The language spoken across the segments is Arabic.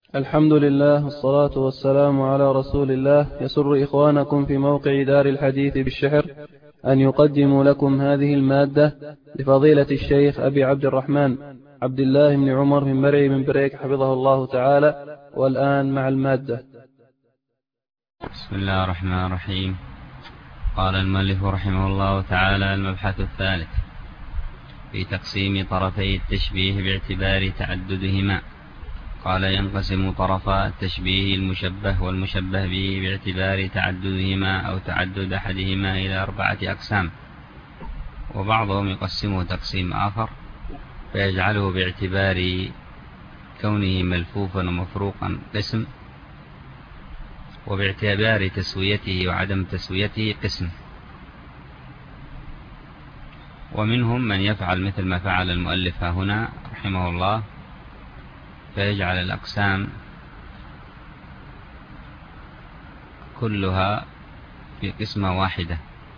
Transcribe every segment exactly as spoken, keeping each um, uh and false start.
الحمد لله والصلاة والسلام على رسول الله. يسر إخوانكم في موقع دار الحديث بالشحر أن يقدموا لكم هذه المادة لفضيلة الشيخ أبي عبد الرحمن عبد الله بن عمر بن مرعي بن بريك حفظه الله تعالى. والآن مع المادة. بسم الله الرحمن الرحيم. قال المؤلف رحمه الله تعالى: المبحث الثالث في تقسيم طرفي التشبيه باعتبار تعددهما. قال: ينقسم طرفا التشبيه المشبه والمشبه به باعتبار تعددهما أو تعدد أحدهما إلى أربعة أقسام، وبعضهم يقسمه تقسيم آخر فيجعله باعتبار كونه ملفوفا ومفروقا قسم، وباعتبار تسويته وعدم تسويته قسم. ومنهم من يفعل مثل ما فعل المؤلف هنا رحمه الله، فيجعل الأقسام كلها في قسمة واحدة،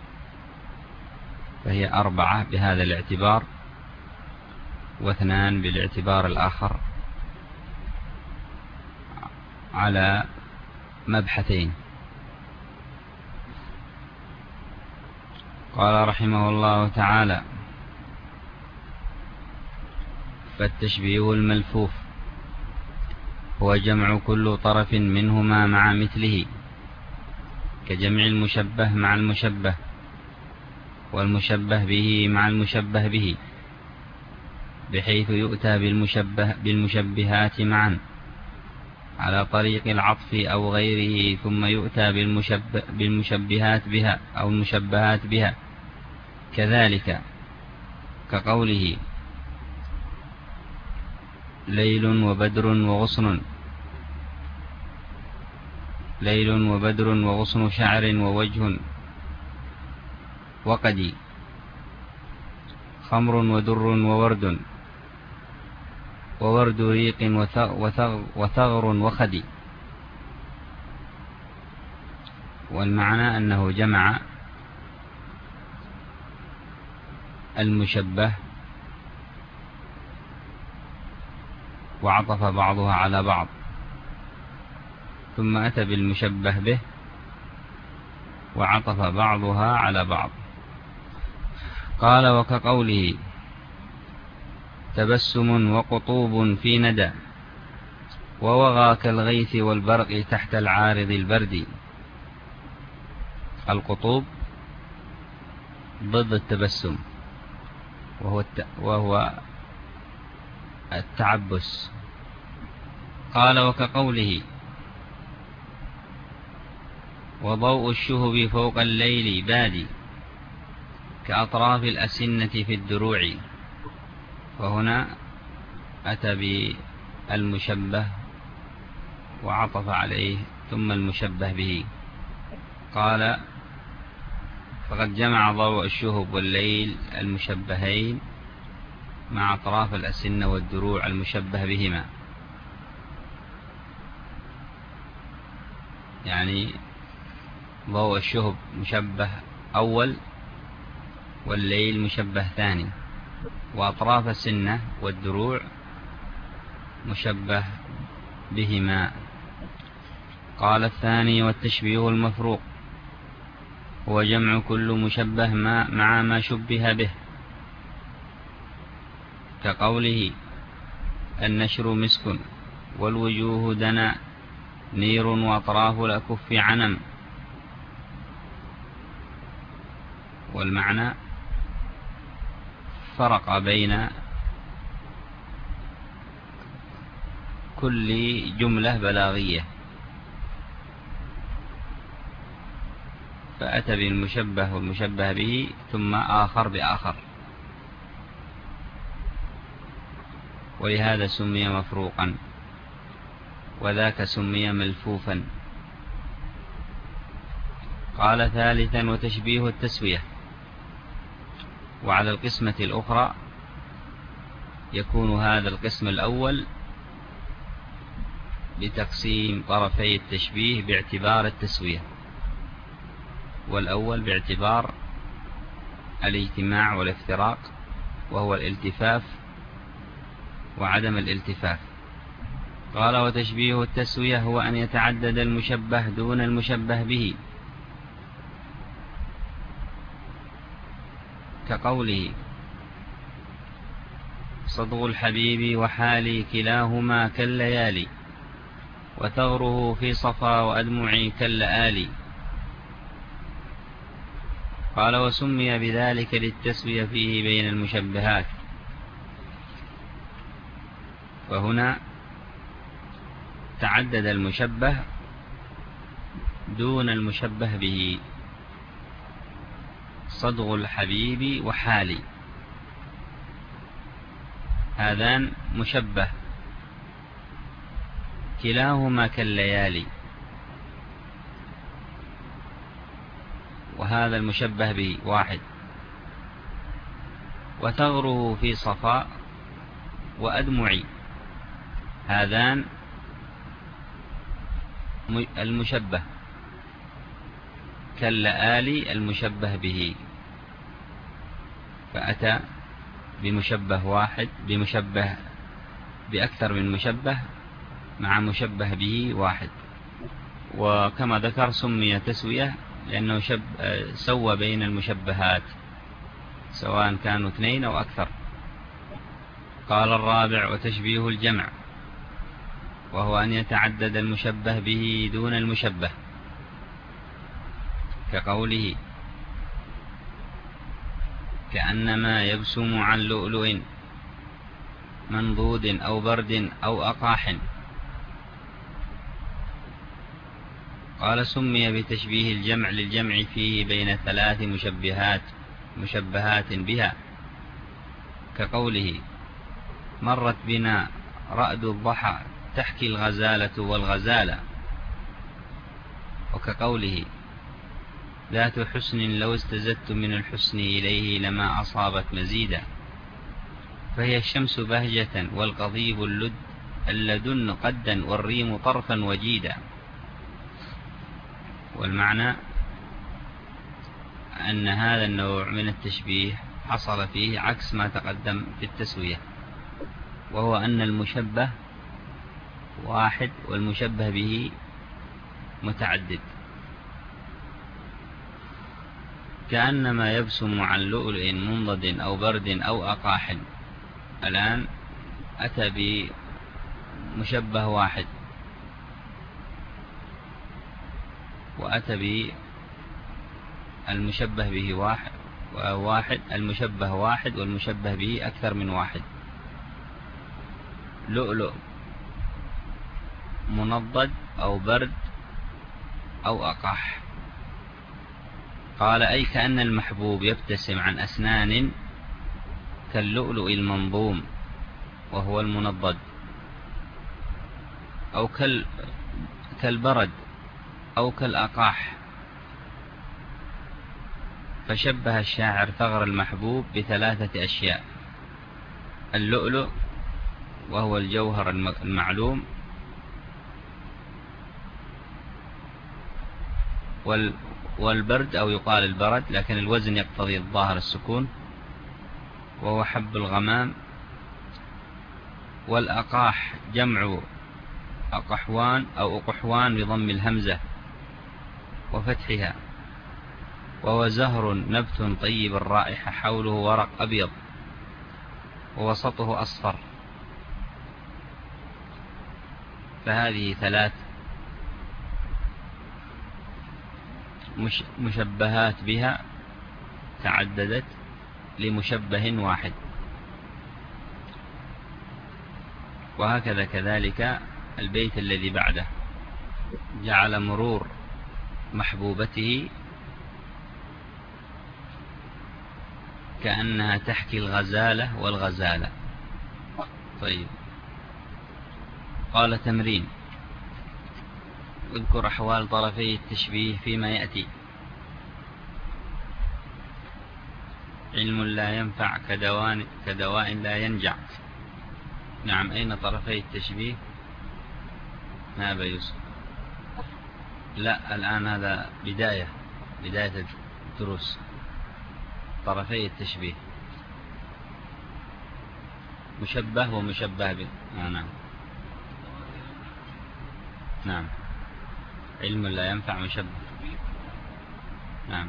فهي أربعة بهذا الاعتبار واثنان بالاعتبار الآخر على مبحثين. قال رحمه الله تعالى: فالتشبيه الملفوف هو جمع كل طرف منهما مع مثله، كجمع المشبه مع المشبه والمشبه به مع المشبه به، بحيث يؤتى بالمشبه بالمشبهات معا على طريق العطف أو غيره، ثم يؤتى بالمشبه بالمشبهات بها أو المشبهات بها كذلك، كقوله: ليل وبدر وغصن، ليل وبدر وغصن شعر ووجه وقدي، خمر ودر وورد، وورد ريق وثغر وخدي. والمعنى أنه جمع المشبه وعطف بعضها على بعض، ثم أتى بالمشبه به وعطف بعضها على بعض. قال: وكقوله: تبسم وقطوب في ندى، ووغى كالغيث والبرق تحت العارض البرد. القطوب ضد التبسم، وهو وهو التعبس. قال: وكقوله: وضوء الشهب فوق الليل بادي، كأطراف الأسنة في الدروع. وهنا أتى بالمشبه وعطف عليه ثم المشبه به. قال: فقد جمع ضوء الشهب والليل المشبهين مع أطراف الأسنة والدروع المشبه بهما، يعني ضوء الشهب مشبه أول والليل مشبه ثاني، وأطراف السنة والدروع مشبه بهما. قال: الثاني والتشبيه المفروق هو جمع كل مشبه ما مع ما شبه به، كقوله: النشر مسك، والوجوه دنا، نير وأطراف الأكف عنم. والمعنى فرق بين كل جملة بلاغية، فأتى بالمشبه والمشبه به ثم آخر بآخر، ولهذا سمي مفروقا، وذاك سمي ملفوفا. قال: ثالثا وتشبيه التسوية. وعلى القسمة الأخرى يكون هذا القسم الأول بتقسيم طرفي التشبيه باعتبار التسوية، والأول باعتبار الاجتماع والافتراق، وهو الالتفاف وعدم الالتفاف. قال وتشبيه التسوية هو أن يتعدد المشبه دون المشبه به، كقوله صدغ الحبيب وحالي كلاهما كالليالي، وثغره في صفا وأدمعي كاللآلي. قال وسمي بذلك للتسوية فيه بين المشبهات. فهنا تعدد المشبه دون المشبه به، صدغ الحبيب وحالي هذان مشبه، كلاهما كالليالي وهذا المشبه به واحد، وثغره في صفاء وأدمعي هذان المشبه، كاللآلي المشبه به. فأتى بمشبه واحد بمشبه بأكثر من مشبه مع مشبه به واحد. وكما ذكر سمي تسوية لأنه شب سوى بين المشبهات سواء كانوا اثنين أو أكثر. قال الرابع وتشبيه الجمع وهو أن يتعدد المشبه به دون المشبه، كقوله كأنما يبسم عن لؤلؤ منضود أو برد أو أقاح. قال سمي بتشبيه الجمع للجمع فيه بين ثلاث مشبهات مشبهات بها، كقوله مرت بنا رأد الضحى تحكي الغزالة والغزالة، وكقوله ذات حسن لو استزدت من الحسن إليه لما أصابت مزيدا. فهي الشمس بهجة والقضيب اللد اللدن قدا والريم طرفا وجيدا. والمعنى أن هذا النوع من التشبيه حصل فيه عكس ما تقدم في التسوية، وهو أن المشبه واحد والمشبه به متعدد. كأنما يبسم عن لؤلؤ منضد أو برد أو أقاح، الآن أتى بمشبه واحد وأتى بالمشبه به واحد وواحد المشبه واحد والمشبه به أكثر من واحد. لؤلؤ منضد أو برد أو أقاح. قال أي كأن المحبوب يبتسم عن أسنان كاللؤلؤ المنظوم وهو المنضد، أو كالبرد أو كالأقاح. فشبه الشاعر ثغر المحبوب بثلاثة أشياء: اللؤلؤ وهو الجوهر المعلوم، والبرد أو يقال البرد لكن الوزن يقتضي الظاهر السكون وهو حب الغمام، والأقاح جمع أقحوان أو أقحوان بضم الهمزة وفتحها، وهو زهر نبت طيب الرائحة حوله ورق أبيض ووسطه أصفر. فهذه ثلاث مشبهات بها تعددت لمشبه واحد. وهكذا كذلك البيت الذي بعده جعل مرور محبوبته كأنها تحكي الغزالة والغزالة. طيب، قال تمرين: اذكر أحوال طرفي التشبيه فيما يأتي. علم لا ينفع كدواء, كدواء لا ينجع. نعم، أين طرفي التشبيه؟ ما أبا يوسف. لا، الآن هذا بداية بداية الدروس. طرفي التشبيه مشبه ومشبه به. آه نعم. نعم. علم لا ينفع مشبه. نعم.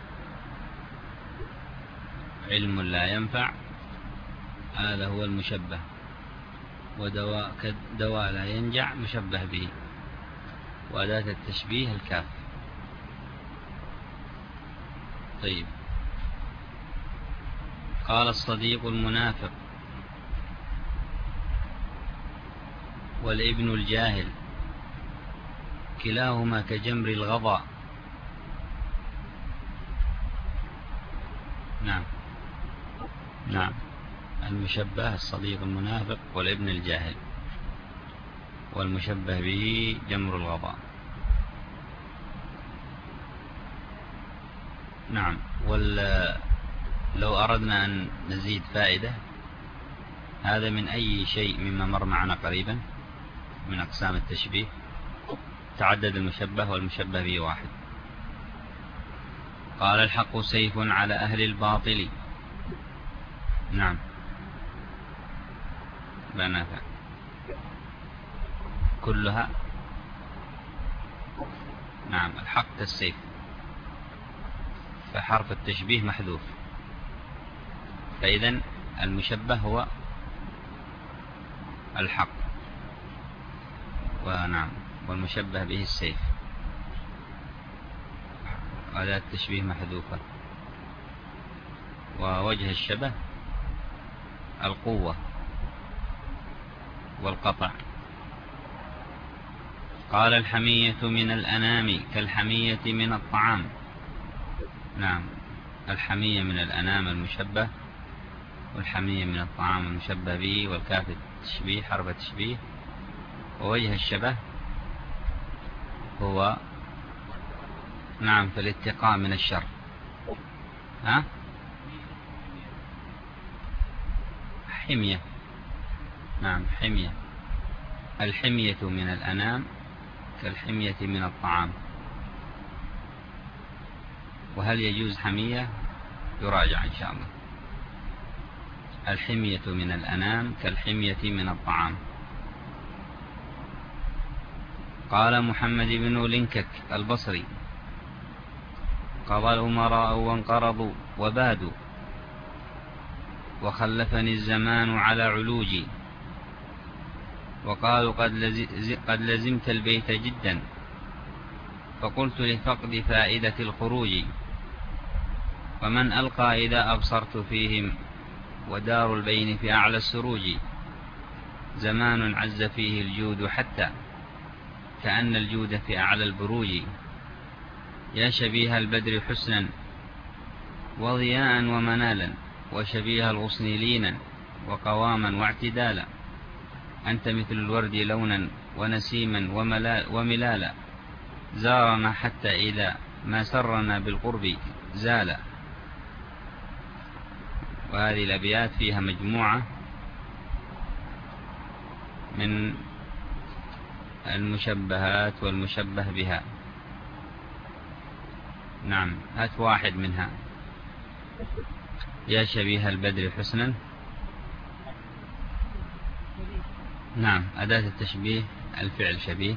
علم لا ينفع هذا هو المشبه، ودواء كدواء لا ينجع مشبه به، وأداة التشبيه الكاف. طيب، قال الصديق المنافق والابن الجاهل كلاهما كجمر الغضا. نعم. نعم. المشبه الصديق المنافق والابن الجاهل، والمشبه به جمر الغضا. نعم. ولو أردنا أن نزيد فائدة، هذا من أي شيء مما مر معنا قريبا من أقسام التشبيه تعدد المشبه والمشبه به واحد. قال الحق سيف على أهل الباطل. نعم. بنافع كلها. نعم. الحق كالسيف، فحرف التشبيه محذوف، فإذن المشبه هو الحق، ونعم، والمشبه به السيف، أداة التشبيه محذوفة. ووجه الشبه القوة والقطع. قال الحمية من الأنام كالحمية من الطعام. نعم. الحمية من الأنام المشبه، والحمية من الطعام المشبه به، والكاف التشبيه حرف التشبيه. ووجه الشبه هو نعم في الاتقاء من الشر. ها؟ حمية. نعم. حمية. الحمية من الأنام كالحمية من الطعام. وهل يجوز حمية؟ يراجع إن شاء الله. الحمية من الأنام كالحمية من الطعام. قال محمد بن لنكك البصري: قضى الأمراء وانقرضوا وبادوا، وخلفني الزمان على علوجي، وقالوا قد, لز... قد لزمت البيت جدا، فقلت لفقد فائدة الخروج، ومن ألقى إذا أبصرت فيهم، ودار البين في أعلى السروج، زمان عز فيه الجود حتى كأن الجود في أعلى البروج، يا شبيه البدر حسنا وضياء ومنالا، وشبيه الغصن لينا وقواما واعتدالا، أنت مثل الورد لونا ونسيما وملالا، زارنا حتى إذا ما سرنا بالقرب زالا. وهذه الأبيات فيها مجموعة من المشبهات والمشبه بها. نعم. هات واحد منها. يا شبيه البدر حسنا. نعم. أداة التشبيه الفعل شبيه.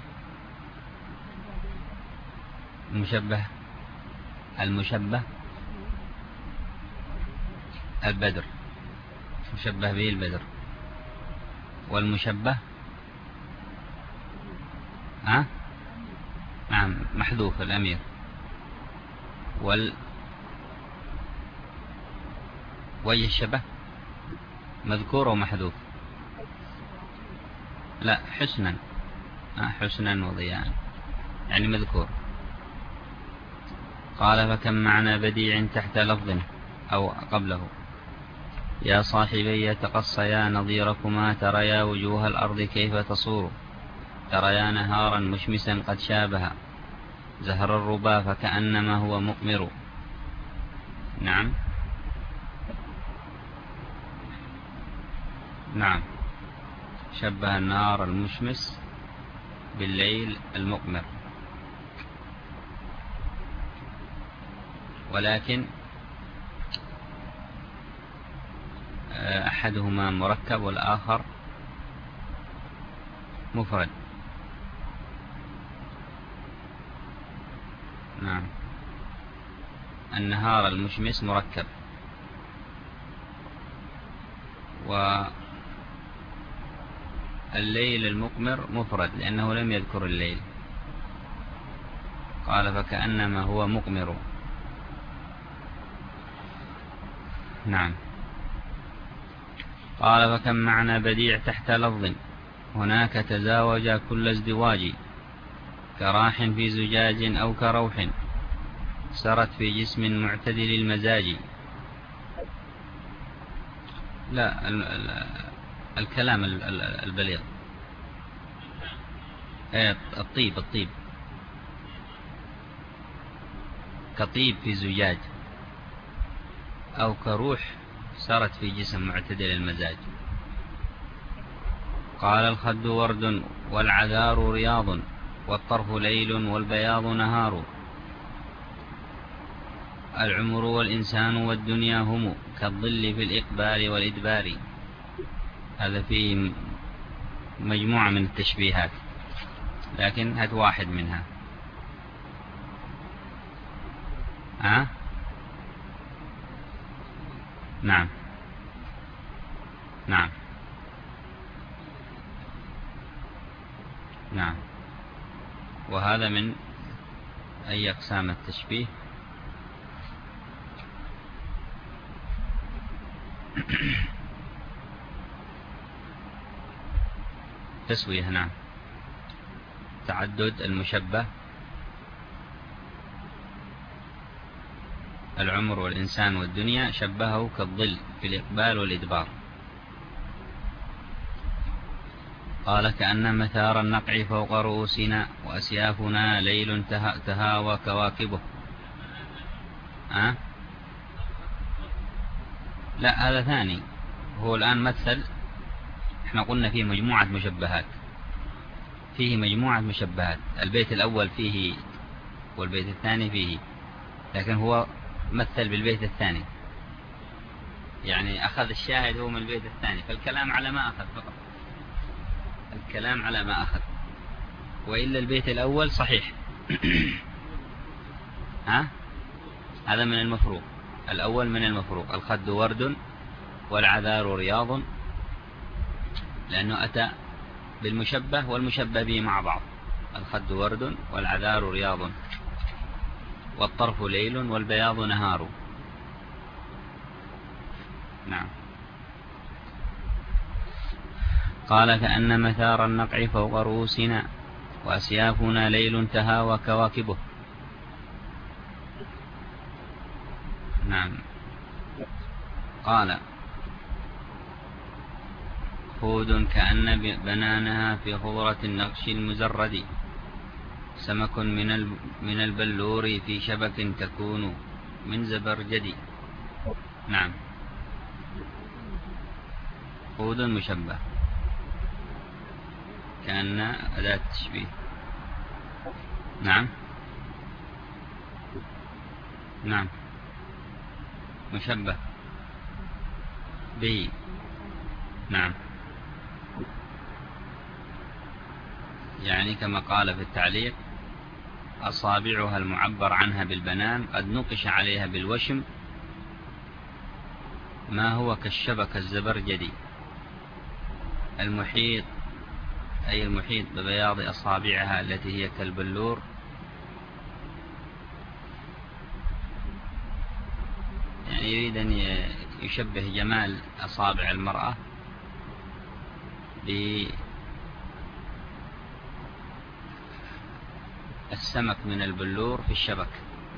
المشبه المشبه البدر، مشبه به البدر. والمشبه ها؟ نعم محذوف الأمير. وال وجه الشبه مذكور ومحذوف. لا، حسنا. حسنا وضياء يعني مذكور. قال فكم معنى بديع تحت لفظ أو قبله، يا صاحبي تقصيا نظيركما، تريا وجوه الأرض كيف تصور، تريا نهارا مشمسا قد شابها، زهر الربا فكأنما هو مقمر. نعم. نعم. شبه النار المشمس بالليل المقمر، ولكن أحدهما مركب والآخر مفرد. نعم. النهار المشمس مركب، والليل المقمر مفرد لأنه لم يذكر الليل، قال فكأنما هو مقمر. نعم. قال فكم معنى بديع تحت لفظ هناك تزاوج كل ازدواج، كراح في زجاج أو كروح سرت في جسم معتدل المزاج. لا، الكلام البليغ، الطيب الطيب كطيب في زجاج أو كروح سرت في جسم معتدل المزاج. قال الخد ورد والعذار رياض، والطرف ليل والبياض نهار، العمر والإنسان والدنيا هم كالظل في الإقبال والإدبار. هذا فيه مجموعة من التشبيهات، لكن هات واحد منها. ها؟ نعم نعم نعم. وهذا من أي أقسام التشبيه؟ تسوية. نعم. تعدد المشبه، العمر والإنسان والدنيا شبهه كالظل في الإقبال والإدبار. قال كأن مثار النقع فوق رؤوسنا، وأسيافنا ليل تهاوى كواكبه. أه؟ لا، هذا ثاني. هو الآن مثل، احنا قلنا فيه مجموعة مشبهات، فيه مجموعة مشبهات. البيت الأول فيه والبيت الثاني فيه، لكن هو مثل بالبيت الثاني، يعني أخذ الشاهد هو من البيت الثاني، فالكلام على ما أخذ فقط، الكلام على ما أخذ، وإلا البيت الأول صحيح. ها؟ هذا من المفروق، الأول من المفروق. الخد ورد والعذار رياض، لأنه أتى بالمشبه والمشبه به مع بعض. الخد ورد والعذار رياض، والطرف ليل والبياض نهار. نعم. قال كأن مثار النقع فوق رؤوسنا، وأسيافنا ليل تهاوى كواكبه. نعم. قال خود كأن بنانها في خضرة النقش المزرد، سمك من من البلور في شبك تكون من زبرجد. نعم. خود مشبه، كأن أداة تشبيه. نعم نعم. مشبه به. نعم. يعني كما قال في التعليق: أصابعها المعبر عنها بالبنان قد نقش عليها بالوشم ما هو كالشبك الزبرجدي. المحيط أي المحيط ببياض أصابعها التي هي كالبلور، يعني يريد أن يشبه جمال أصابع المرأة بالسمك من البلور في الشبك.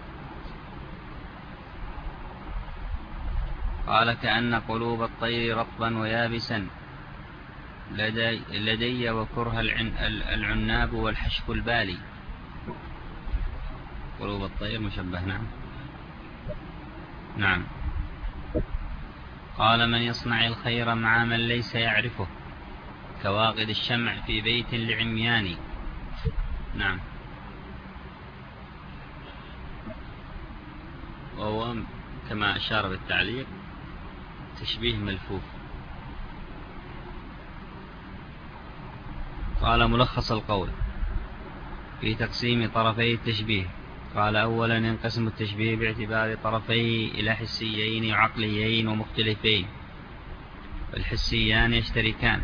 قال كأن قلوب الطير رطبا ويابسا لدي, لدي وكره العناب والحشك البالي. قلوب الطير مشبه. نعم نعم. قال من يصنع الخير مع من ليس يعرفه، كواقد الشمع في بيت لعميان. نعم. وهو كما أشار بالتعليق تشبيه ملفوف. قال ملخص القول في تقسيم طرفي التشبيه: قال أولا ينقسم التشبيه باعتبار طرفيه إلى حسيين وعقليين ومختلفين. والحسيان يشتركان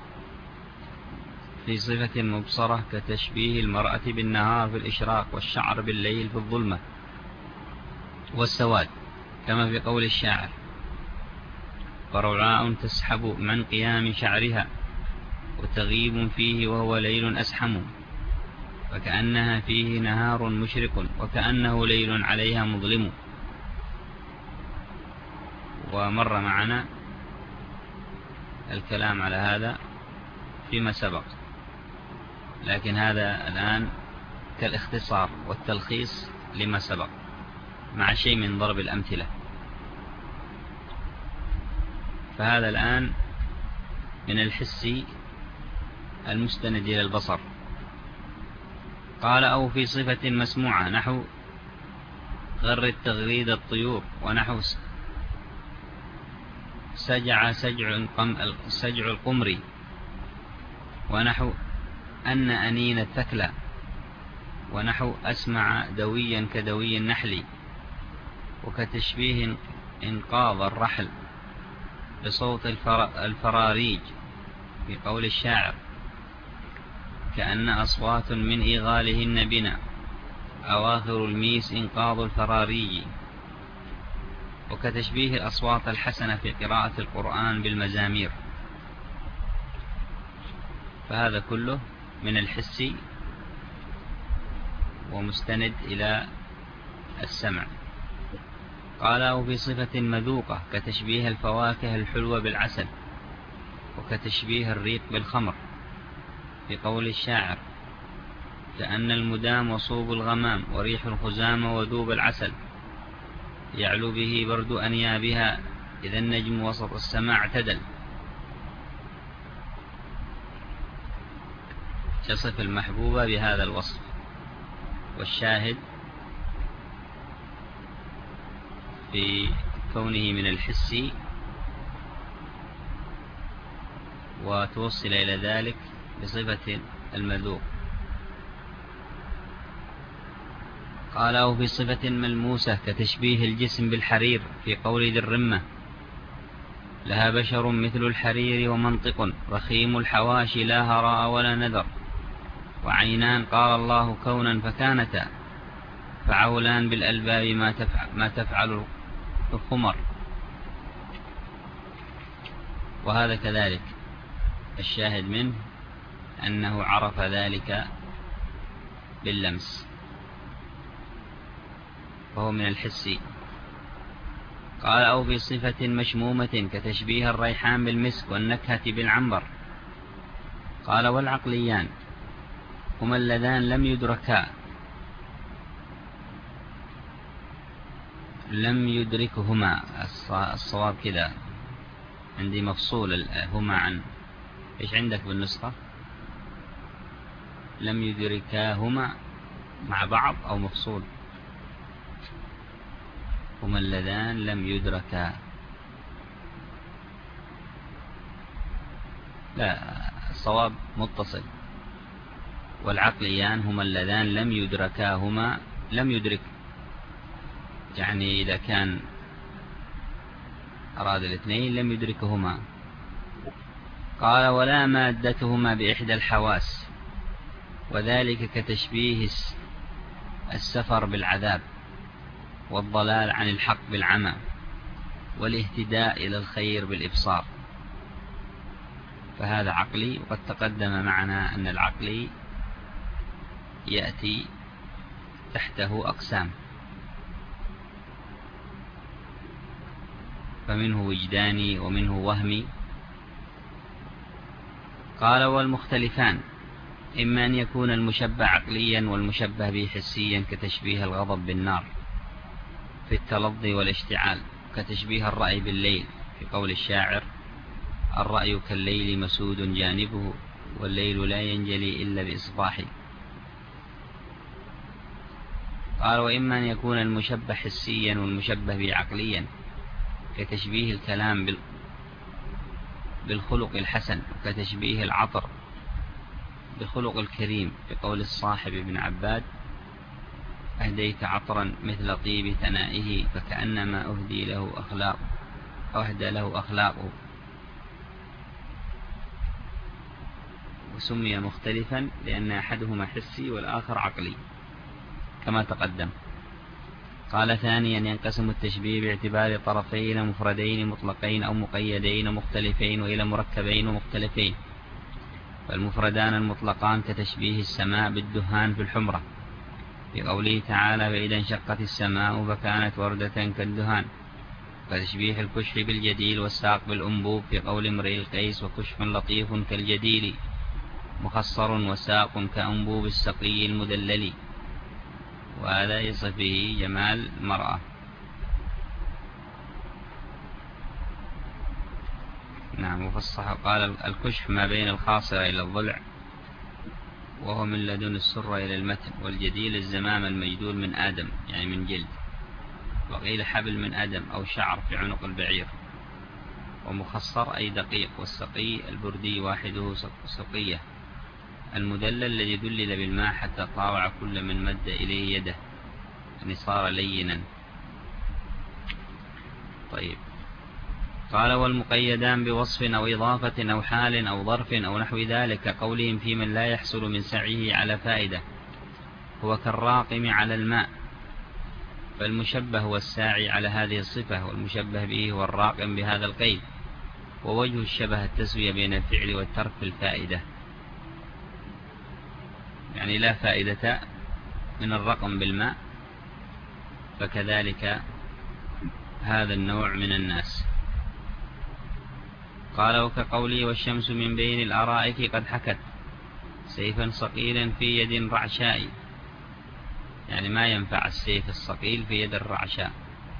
في صفة مبصرة كتشبيه المرأة بالنهار في الإشراق والشعر بالليل في الظلمة والسواد، كما في قول الشاعر: فرعاء تسحب من قيام شعرها وتغيب فيه وهو ليل أسحم، فكأنها فيه نهار مشرق وكأنه ليل عليها مظلم. ومر معنا الكلام على هذا فيما سبق، لكن هذا الآن كالاختصار والتلخيص لما سبق مع شيء من ضرب الأمثلة. فهذا الآن من الحس المستند إلى البصر. قال أو في صفة مسموعة نحو غر تغريد الطيور، ونحو سجع سجع سجع القمر، ونحو أن أنين الثكلى، ونحو أسمع دويا كدوي النحل، وكتشبيه انقاض الرحل بصوت الفراريج في قول الشاعر: كأن أصوات من إغالهن بنا أواخر الميس إنقاض الفراريج، وكتشبيه الأصوات الحسنة في قراءة القرآن بالمزامير. فهذا كله من الحس ومستند إلى السمع. قال في صفة مذوقة كتشبيه الفواكه الحلوة بالعسل، وكتشبيه الريق بالخمر في قول الشاعر: كأن المدام وصوب الغمام وريح الخزام وذوب العسل يعلو به برد أنيابها إذا النجم وسط السماء اعتدل. تصف المحبوبة بهذا الوصف. والشاهد في كونه من الحس وتوصل إلى ذلك بصفة المذوق. قاله في صفة ملموسة كتشبيه الجسم بالحرير في قول ذي الرمة: لها بشر مثل الحرير ومنطق رخيم الحواشي لا هراء ولا نذر، وعينان قال الله كونا فكانتا، فعولان بالألباب ما تفعل, ما تفعل الخمر. وهذا كذلك الشاهد منه أنه عرف ذلك باللمس، فهو من الحس. قال أو بصفة مشمومة كتشبيه الريحان بالمسك والنكهة بالعنبر. قال والعقليان هما اللذان لم يدركا لم يدركهما الصواب كذا عندي مفصول هما عن إيش عندك بالنسخة؟ لم يدركاهما مع بعض أو مفصول؟ هما اللذان لم يدركا. لا، الصواب متصل. والعقليان هما اللذان لم يدركاهما. لم يدرك يعني إذا كان أراد الاثنين لم يدركهما. قال ولا مادتهما بإحدى الحواس، وذلك كتشبيه السفر بالعذاب، والضلال عن الحق بالعمى، والاهتداء إلى الخير بالإبصار. فهذا عقلي، وقد تقدم معنا أن العقلي يأتي تحته أقسام، فمنه وجداني ومنه وهمي. قال والمختلفان إما أن يكون المشبه عقليا والمشبه به حسيا كتشبيه الغضب بالنار في التلظي والاشتعال، كتشبيه الرأي بالليل في قول الشاعر: الرأي كالليل مسود جانبه والليل لا ينجلي إلا بإصباحه. قال وإما أن يكون المشبه حسيا والمشبه به عقليا كتشبيه الكلام بالخلق الحسن، وكتشبيه العطر بخلق الكريم في قول الصاحب ابن عباد: أهديت عطرا مثل طيب ثنائه فكأنما أهدي له أخلاق أهدى له أخلاقه. وسمي مختلفا لأن أحدهما حسي والآخر عقلي كما تقدم. قال ثانيا ينقسم التشبيه باعتبار طرفين إلى مفردين مطلقين أو مقيدين مختلفين وإلى مركبين ومختلفين. فالمفردان المطلقان كتشبيه السماء بالدهان في الحمرة في قوله تعالى فإذا انشقت السماء فكانت وردة كالدهان. فتشبيه الكشف بالجديل والساق بالأنبوب في قول امرئ القيس وكشف لطيف كالجديل مخصر وساق كأنبوب السقي المدلل. وهذا يصف به جمال المرأة. نعم. وفصح قال الكشف ما بين الخاصرة إلى الضلع وهو من لدن السرة إلى المتن. والجديل الزمام المجدول من آدم يعني من جلد. وقيل حبل من آدم أو شعر في عنق البعير. ومخصر أي دقيق. والسقي البردي واحده سقية. المدلل الذي دلل بالماء حتى طاوع كل من مد إليه يده يعني صار لينا. طيب. قال والمقيدان بوصف أو إضافة أو حال أو ظرف أو نحو ذلك قولهم في من لا يحصل من سعيه على فائدة هو كالراقم على الماء. فالمشبه هو الساعي على هذه الصفة والمشبه به هو الراقم بهذا القيد. ووجه الشبه التسوية بين الفعل والترك في الفائدة يعني لا فائدة من الرقم بالماء فكذلك هذا النوع من الناس. قال وكقولي والشمس من بين الأرائك قد حكت سيفا صقيلا في يد رعشاء يعني ما ينفع السيف الصقيل في يد الرعشاء.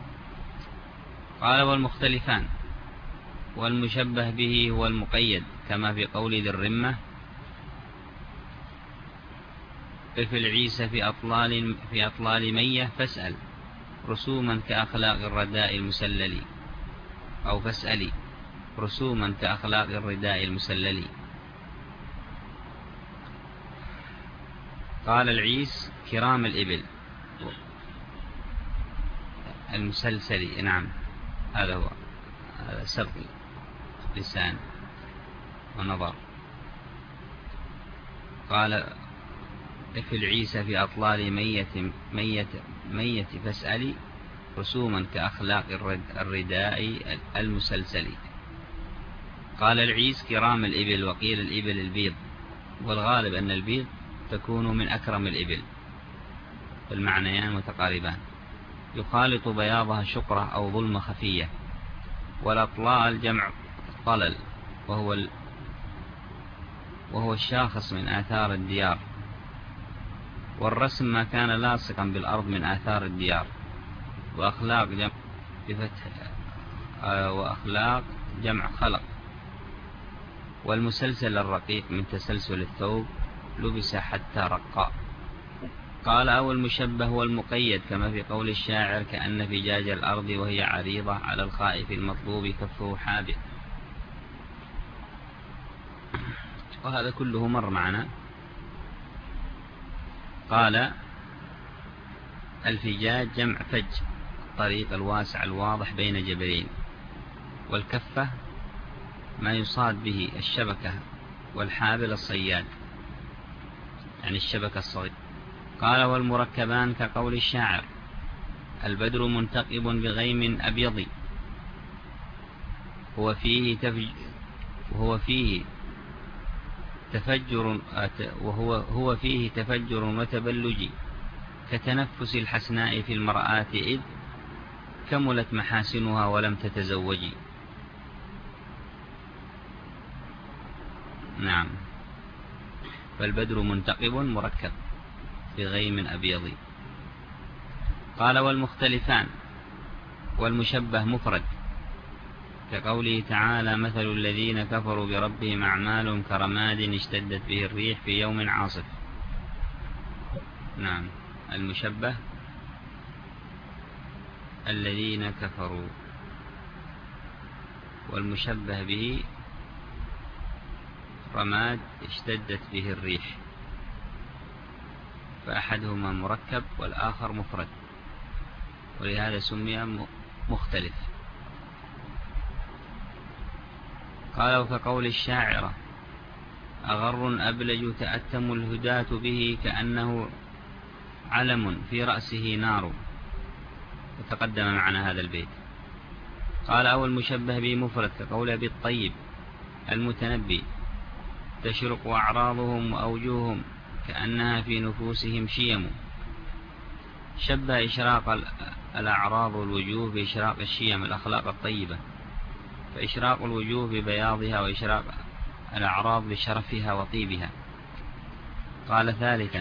قال والمختلفان والمشبه به هو المقيد كما في قول ذي الرمة قف العيسى في أطلال, في أطلال مية فاسأل رسوما كأخلاق الرداء المسلل أو فاسألي رسوما كأخلاق الرداء المسلل. قال العيس كرام الإبل المسلسل. نعم هذا هو هذا سبق لسان ونظر. قال في العيسى في أطلال مية, مية, مية فاسألي رسوما كأخلاق الرداء المسلسل. قال العيس كرام الإبل وقيل الإبل البيض. والغالب أن البيض تكون من أكرم الإبل فالمعنيان متقاربان. يخالط بياضها شقرة أو ظلمة خفية. والأطلال جمع طلل وهو, ال... وهو الشاخص من آثار الديار. والرسم ما كان لاصقا بالأرض من آثار الديار. وأخلاق جمع بفتح آه وأخلاق جمع خلق. والمسلسل الرقيق من تسلسل الثوب لبس حتى رقاء. قال أو المشبه والمقيد كما في قول الشاعر كأن فجاج الأرض وهي عريضة على الخائف المطلوب كفه حابئ. وهذا كله مر معنا. قال الفجاج جمع فج الطريق الواسع الواضح بين جبلين. والكفة ما يصاد به الشبكة. والحابل الصياد يعني الشبكة الصغيرة. قال والمركبان كقول الشاعر البدر منتقب بغيم أبيض هو فيه تفج وهو فيه تفجر وهو هو فيه تفجر وتبلج كتنفس الحسناء في المرآة إذ كملت محاسنها ولم تتزوج. نعم. فالبدر منتقب مركب بغيم أبيض. قال والمختلفان والمشبه مفرد كقوله تعالى مثل الذين كفروا بربهم أعمال كرماد اشتدت به الريح في يوم عاصف. نعم. المشبه الذين كفروا والمشبه به رماد اشتدت به الريح فأحدهما مركب والآخر مفرد، ولهذا سمي مختلف. قال وكقول الشاعرة أغر أبلج تأتم الهداة به كأنه علم في رأسه نار، وتقدم معنا هذا البيت. قال أو المشبه به مفرد كقول أبي الطيب المتنبي تشرق أعراضهم وأوجوههم كأنها في نفوسهم شيم. شبه إشراق الأعراض والوجوه بإشراق الشيم الأخلاق الطيبة، فإشراق الوجوه ببياضها وإشراق الأعراض بشرفها وطيبها. قال ثالثا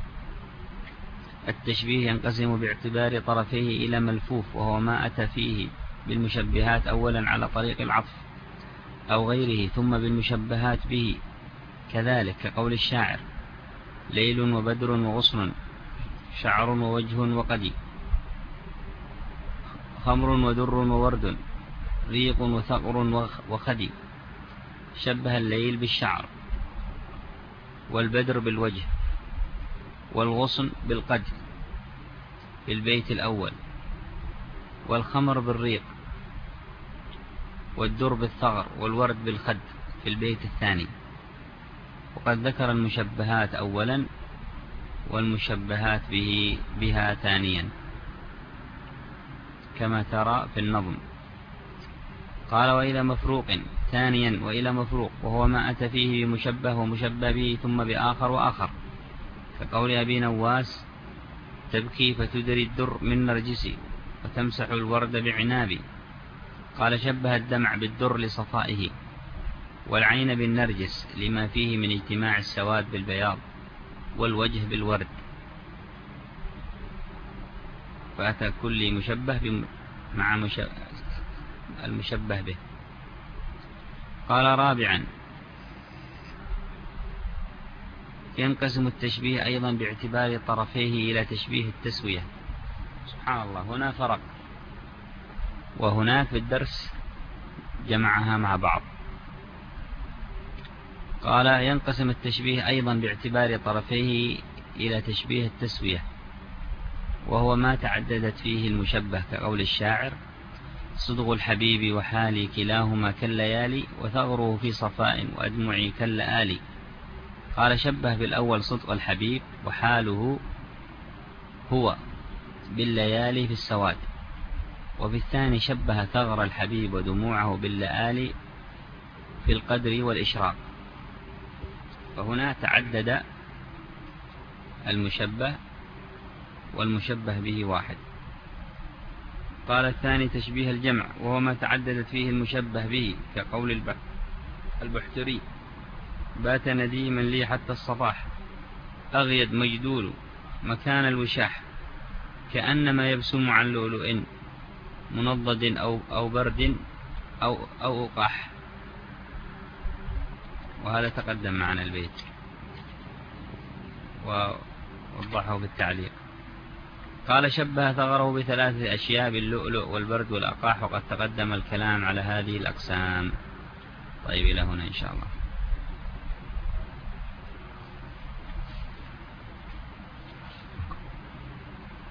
التشبيه ينقسم باعتبار طرفيه إلى ملفوف، وهو ما أتى فيه بالمشبهات أولا على طريق العطف أو غيره، ثم بالمشبهات به كذلك، كقول الشاعر ليل وبدر وغصن شعر ووجه وقدي، خمر ودر وورد ريق وثغر وخدي. شبه الليل بالشعر، والبدر بالوجه، والغصن بالقد في البيت الأول، والخمر بالريق، والدر بالثغر، والورد بالخد في البيت الثاني. وقد ذكر المشبهات أولا والمشبهات به بها ثانيا كما ترى في النظم. قال وإلى مفروق ثانيا وإلى مفروق، وهو ما أتى فيه بمشبه ومشبه به ثم بآخر وآخر، كقول أبي نواس تبكي فتدري الدر من نرجسي وتمسح الورد بعنابي. قال شبه الدمع بالدر لصفائه، والعين بالنرجس لما فيه من اجتماع السواد بالبياض، والوجه بالورد، فأتى كل مشبه مع مشبه المشبه به. قال رابعا ينقسم التشبيه أيضا باعتبار طرفيه إلى تشبيه التسوية. سبحان الله، هنا فرق وهناك في الدرس جمعها مع بعض. قال ينقسم التشبيه أيضا باعتبار طرفيه إلى تشبيه التسوية، وهو ما تعددت فيه المشبه، كقول الشاعر صدغ الحبيب وحالي كلاهما كالليالي وثغره في صفاء وأدمعي كاللآلي. قال شبه بالأول صدق الحبيب وحاله هو بالليالي في السواد، وبالثاني شبه ثغر الحبيب ودموعه باللآلي في القدر والإشراق. فهنا تعدد المشبه والمشبه به واحد. قال الثاني تشبيه الجمع، وهو ما تعددت فيه المشبه به، كقول البحتري بات نديما لي حتى الصباح أغيد مجدول مكان الوشاح كأنما يبسم عن لؤلؤ منضد أو, أو برد أو, أو أقاح. وهذا تقدم معنا البيت ووضحه بالتعليق. قال شبه ثغره بثلاثة أشياء باللؤلؤ والبرد والأقاح، وقد تقدم الكلام على هذه الأقسام. طيب إلى هنا إن شاء الله.